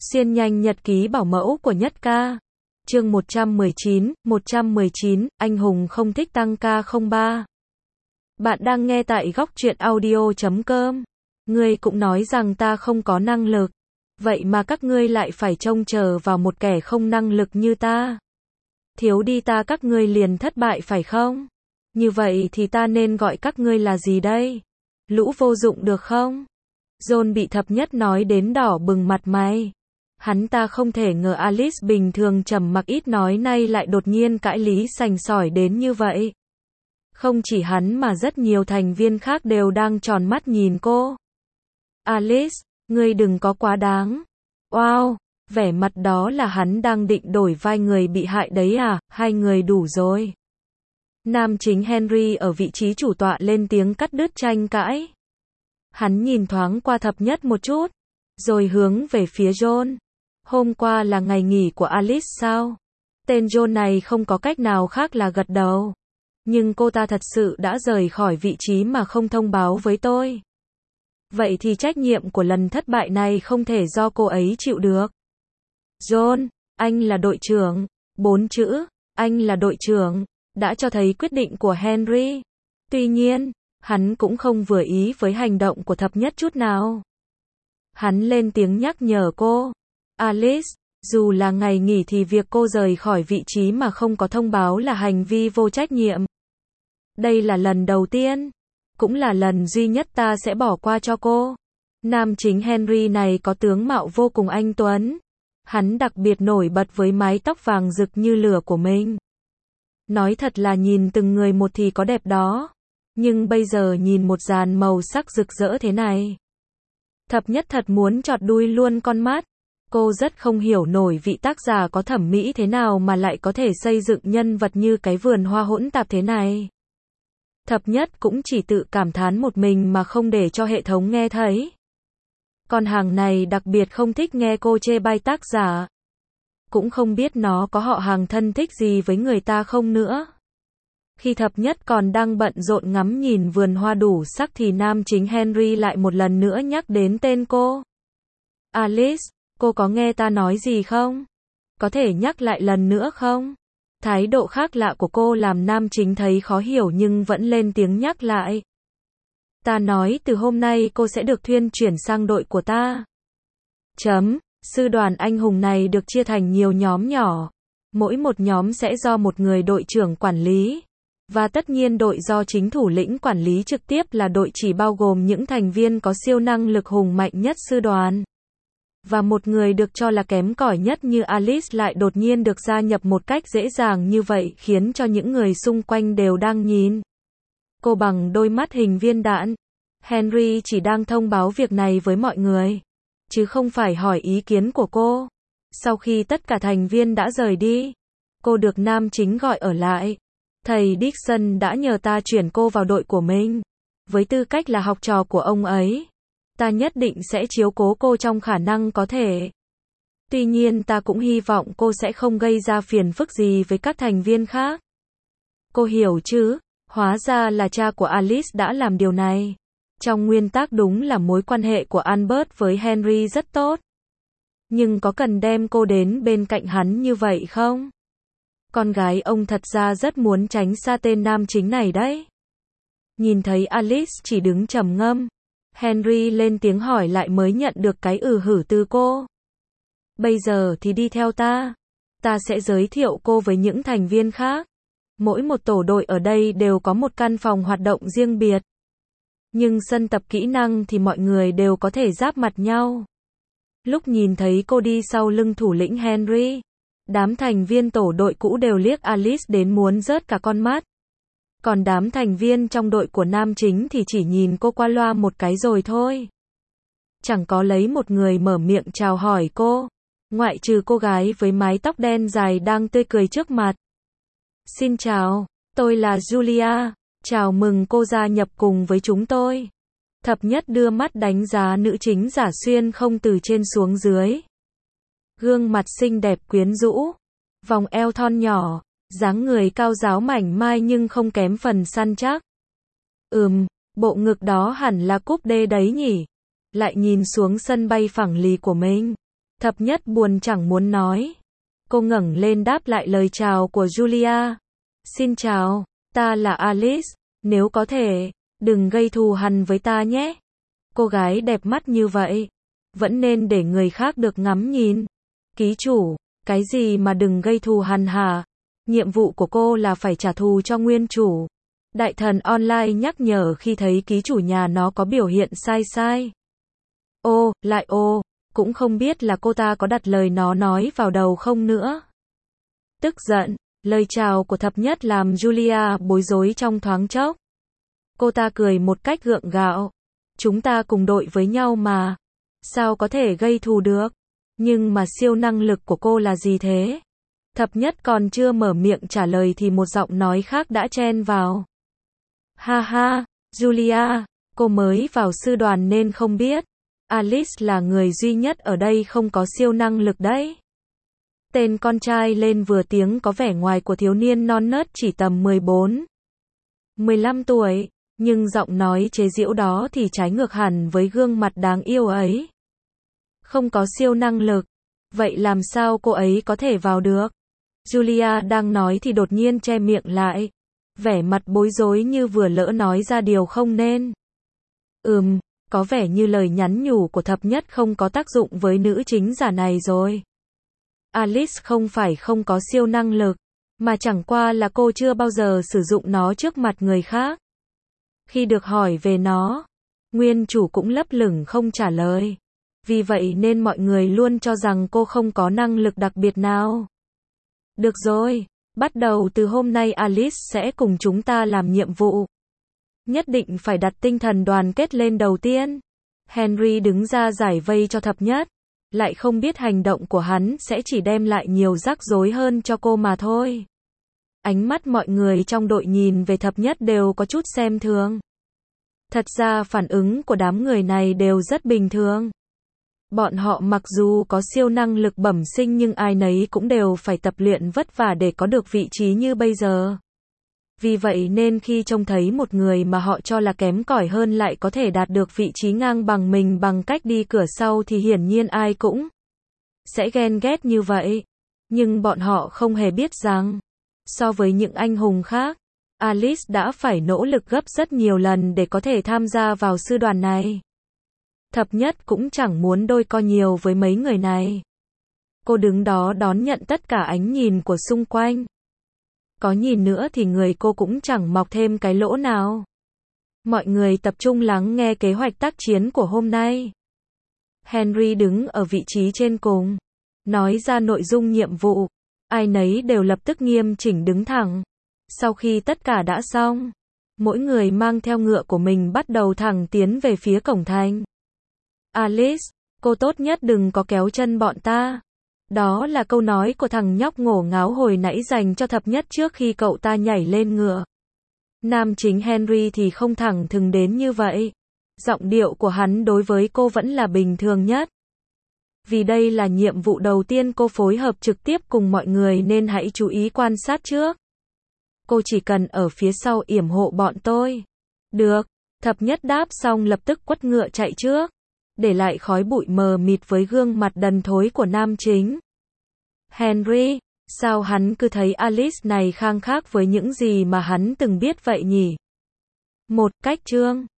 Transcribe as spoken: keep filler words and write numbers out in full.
Xuyên nhanh nhật ký bảo mẫu của Nhất Ca. Chương một trăm mười chín, một trăm mười chín, anh hùng không thích tăng ca không ba. Bạn đang nghe tại góc truyện audio chấm com. Ngươi cũng nói rằng ta không có năng lực. Vậy mà các ngươi lại phải trông chờ vào một kẻ không năng lực như ta. Thiếu đi ta các ngươi liền thất bại phải không? Như vậy thì ta nên gọi các ngươi là gì đây? Lũ vô dụng được không? John bị thập nhất nói đến đỏ bừng mặt mày. Hắn ta không thể ngờ Alice bình thường trầm mặc ít nói nay lại đột nhiên cãi lý sành sỏi đến như vậy. Không chỉ hắn mà rất nhiều thành viên khác đều đang tròn mắt nhìn cô. Alice, ngươi đừng có quá đáng. Wow, vẻ mặt đó là hắn đang định đổi vai người bị hại đấy à, hai người đủ rồi. Nam chính Henry ở vị trí chủ tọa lên tiếng cắt đứt tranh cãi. Hắn nhìn thoáng qua thập nhất một chút, rồi hướng về phía John. Hôm qua là ngày nghỉ của Alice sao? Tên John này không có cách nào khác là gật đầu. Nhưng cô ta thật sự đã rời khỏi vị trí mà không thông báo với tôi. Vậy thì trách nhiệm của lần thất bại này không thể do cô ấy chịu được. John, anh là đội trưởng. Bốn chữ, anh là đội trưởng, đã cho thấy quyết định của Henry. Tuy nhiên, hắn cũng không vừa ý với hành động của thập nhất chút nào. Hắn lên tiếng nhắc nhở cô. Alice, dù là ngày nghỉ thì việc cô rời khỏi vị trí mà không có thông báo là hành vi vô trách nhiệm. Đây là lần đầu tiên, cũng là lần duy nhất ta sẽ bỏ qua cho cô. Nam chính Henry này có tướng mạo vô cùng anh tuấn. Hắn đặc biệt nổi bật với mái tóc vàng rực như lửa của mình. Nói thật là nhìn từng người một thì có đẹp đó. Nhưng bây giờ nhìn một dàn màu sắc rực rỡ thế này. Thập nhất thật muốn chọt đuôi luôn con mắt. Cô rất không hiểu nổi vị tác giả có thẩm mỹ thế nào mà lại có thể xây dựng nhân vật như cái vườn hoa hỗn tạp thế này. Thập nhất cũng chỉ tự cảm thán một mình mà không để cho hệ thống nghe thấy. Con hàng này đặc biệt không thích nghe cô chê bai tác giả. Cũng không biết nó có họ hàng thân thích gì với người ta không nữa. Khi thập nhất còn đang bận rộn ngắm nhìn vườn hoa đủ sắc thì nam chính Henry lại một lần nữa nhắc đến tên cô. Alice, cô có nghe ta nói gì không? Có thể nhắc lại lần nữa không? Thái độ khác lạ của cô làm nam chính thấy khó hiểu nhưng vẫn lên tiếng nhắc lại. Ta nói từ hôm nay cô sẽ được thuyên chuyển sang đội của ta. Chấm, sư đoàn anh hùng này được chia thành nhiều nhóm nhỏ. Mỗi một nhóm sẽ do một người đội trưởng quản lý. Và tất nhiên đội do chính thủ lĩnh quản lý trực tiếp là đội chỉ bao gồm những thành viên có siêu năng lực hùng mạnh nhất sư đoàn. Và một người được cho là kém cỏi nhất như Alice lại đột nhiên được gia nhập một cách dễ dàng như vậy khiến cho những người xung quanh đều đang nhìn cô bằng đôi mắt hình viên đạn. Henry chỉ đang thông báo việc này với mọi người, chứ không phải hỏi ý kiến của cô. Sau khi tất cả thành viên đã rời đi, cô được nam chính gọi ở lại. Thầy Dixon đã nhờ ta chuyển cô vào đội của mình. Với tư cách là học trò của ông ấy, ta nhất định sẽ chiếu cố cô trong khả năng có thể. Tuy nhiên ta cũng hy vọng cô sẽ không gây ra phiền phức gì với các thành viên khác. Cô hiểu chứ? Hóa ra là cha của Alice đã làm điều này. Trong nguyên tắc đúng là mối quan hệ của Albert với Henry rất tốt. Nhưng có cần đem cô đến bên cạnh hắn như vậy không? Con gái ông thật ra rất muốn tránh xa tên nam chính này đấy. Nhìn thấy Alice chỉ đứng trầm ngâm, Henry lên tiếng hỏi lại mới nhận được cái ừ hử từ cô. Bây giờ thì đi theo ta. Ta sẽ giới thiệu cô với những thành viên khác. Mỗi một tổ đội ở đây đều có một căn phòng hoạt động riêng biệt. Nhưng sân tập kỹ năng thì mọi người đều có thể giáp mặt nhau. Lúc nhìn thấy cô đi sau lưng thủ lĩnh Henry, đám thành viên tổ đội cũ đều liếc Alice đến muốn rớt cả con mắt. Còn đám thành viên trong đội của nam chính thì chỉ nhìn cô qua loa một cái rồi thôi. Chẳng có lấy một người mở miệng chào hỏi cô, ngoại trừ cô gái với mái tóc đen dài đang tươi cười trước mặt. Xin chào, tôi là Julia, chào mừng cô gia nhập cùng với chúng tôi. Thập nhất đưa mắt đánh giá nữ chính giả xuyên không từ trên xuống dưới. Gương mặt xinh đẹp quyến rũ, vòng eo thon nhỏ, dáng người cao ráo mảnh mai nhưng không kém phần săn chắc. Ừm, bộ ngực đó hẳn là cúp đê đấy nhỉ. Lại nhìn xuống sân bay phẳng lì của mình. Thập nhất buồn chẳng muốn nói. Cô ngẩng lên đáp lại lời chào của Julia. Xin chào, ta là Alice, nếu có thể, đừng gây thù hằn với ta nhé. Cô gái đẹp mắt như vậy, vẫn nên để người khác được ngắm nhìn. Ký chủ, cái gì mà đừng gây thù hằn hả? Nhiệm vụ của cô là phải trả thù cho nguyên chủ. Đại thần online nhắc nhở khi thấy ký chủ nhà nó có biểu hiện sai sai. Ô, lại ô, cũng không biết là cô ta có đặt lời nó nói vào đầu không nữa. Tức giận, lời chào của thập nhất làm Julia bối rối trong thoáng chốc. Cô ta cười một cách gượng gạo. Chúng ta cùng đội với nhau mà. Sao có thể gây thù được? Nhưng mà siêu năng lực của cô là gì thế? Thập nhất còn chưa mở miệng trả lời thì một giọng nói khác đã chen vào. Ha ha, Julia, cô mới vào sư đoàn nên không biết. Alice là người duy nhất ở đây không có siêu năng lực đấy. Tên con trai lên vừa tiếng có vẻ ngoài của thiếu niên non nớt chỉ tầm mười bốn, mười lăm tuổi, nhưng giọng nói chế giễu đó thì trái ngược hẳn với gương mặt đáng yêu ấy. Không có siêu năng lực, vậy làm sao cô ấy có thể vào được? Julia đang nói thì đột nhiên che miệng lại, vẻ mặt bối rối như vừa lỡ nói ra điều không nên. Ừm, có vẻ như lời nhắn nhủ của thập nhất không có tác dụng với nữ chính giả này rồi. Alice không phải không có siêu năng lực, mà chẳng qua là cô chưa bao giờ sử dụng nó trước mặt người khác. Khi được hỏi về nó, nguyên chủ cũng lấp lửng không trả lời. Vì vậy nên mọi người luôn cho rằng cô không có năng lực đặc biệt nào. Được rồi, bắt đầu từ hôm nay Alice sẽ cùng chúng ta làm nhiệm vụ. Nhất định phải đặt tinh thần đoàn kết lên đầu tiên. Henry đứng ra giải vây cho thập nhất, lại không biết hành động của hắn sẽ chỉ đem lại nhiều rắc rối hơn cho cô mà thôi. Ánh mắt mọi người trong đội nhìn về thập nhất đều có chút xem thường. Thật ra phản ứng của đám người này đều rất bình thường. Bọn họ mặc dù có siêu năng lực bẩm sinh nhưng ai nấy cũng đều phải tập luyện vất vả để có được vị trí như bây giờ. Vì vậy nên khi trông thấy một người mà họ cho là kém cỏi hơn lại có thể đạt được vị trí ngang bằng mình bằng cách đi cửa sau thì hiển nhiên ai cũng sẽ ghen ghét như vậy. Nhưng bọn họ không hề biết rằng, so với những anh hùng khác, Alice đã phải nỗ lực gấp rất nhiều lần để có thể tham gia vào sư đoàn này. Thập nhất cũng chẳng muốn đôi co nhiều với mấy người này. Cô đứng đó đón nhận tất cả ánh nhìn của xung quanh. Có nhìn nữa thì người cô cũng chẳng mọc thêm cái lỗ nào. Mọi người tập trung lắng nghe kế hoạch tác chiến của hôm nay. Henry đứng ở vị trí trên cùng, nói ra nội dung nhiệm vụ. Ai nấy đều lập tức nghiêm chỉnh đứng thẳng. Sau khi tất cả đã xong, mỗi người mang theo ngựa của mình bắt đầu thẳng tiến về phía cổng thành. Alice, cô tốt nhất đừng có kéo chân bọn ta. Đó là câu nói của thằng nhóc ngổ ngáo hồi nãy dành cho thập nhất trước khi cậu ta nhảy lên ngựa. Nam chính Henry thì không thẳng thừng đến như vậy. Giọng điệu của hắn đối với cô vẫn là bình thường nhất. Vì đây là nhiệm vụ đầu tiên cô phối hợp trực tiếp cùng mọi người nên hãy chú ý quan sát trước. Cô chỉ cần ở phía sau yểm hộ bọn tôi. Được, thập nhất đáp xong lập tức quất ngựa chạy trước, để lại khói bụi mờ mịt với gương mặt đần thối của nam chính. Henry, sao hắn cứ thấy Alice này khang khác với những gì mà hắn từng biết vậy nhỉ? Một cách chương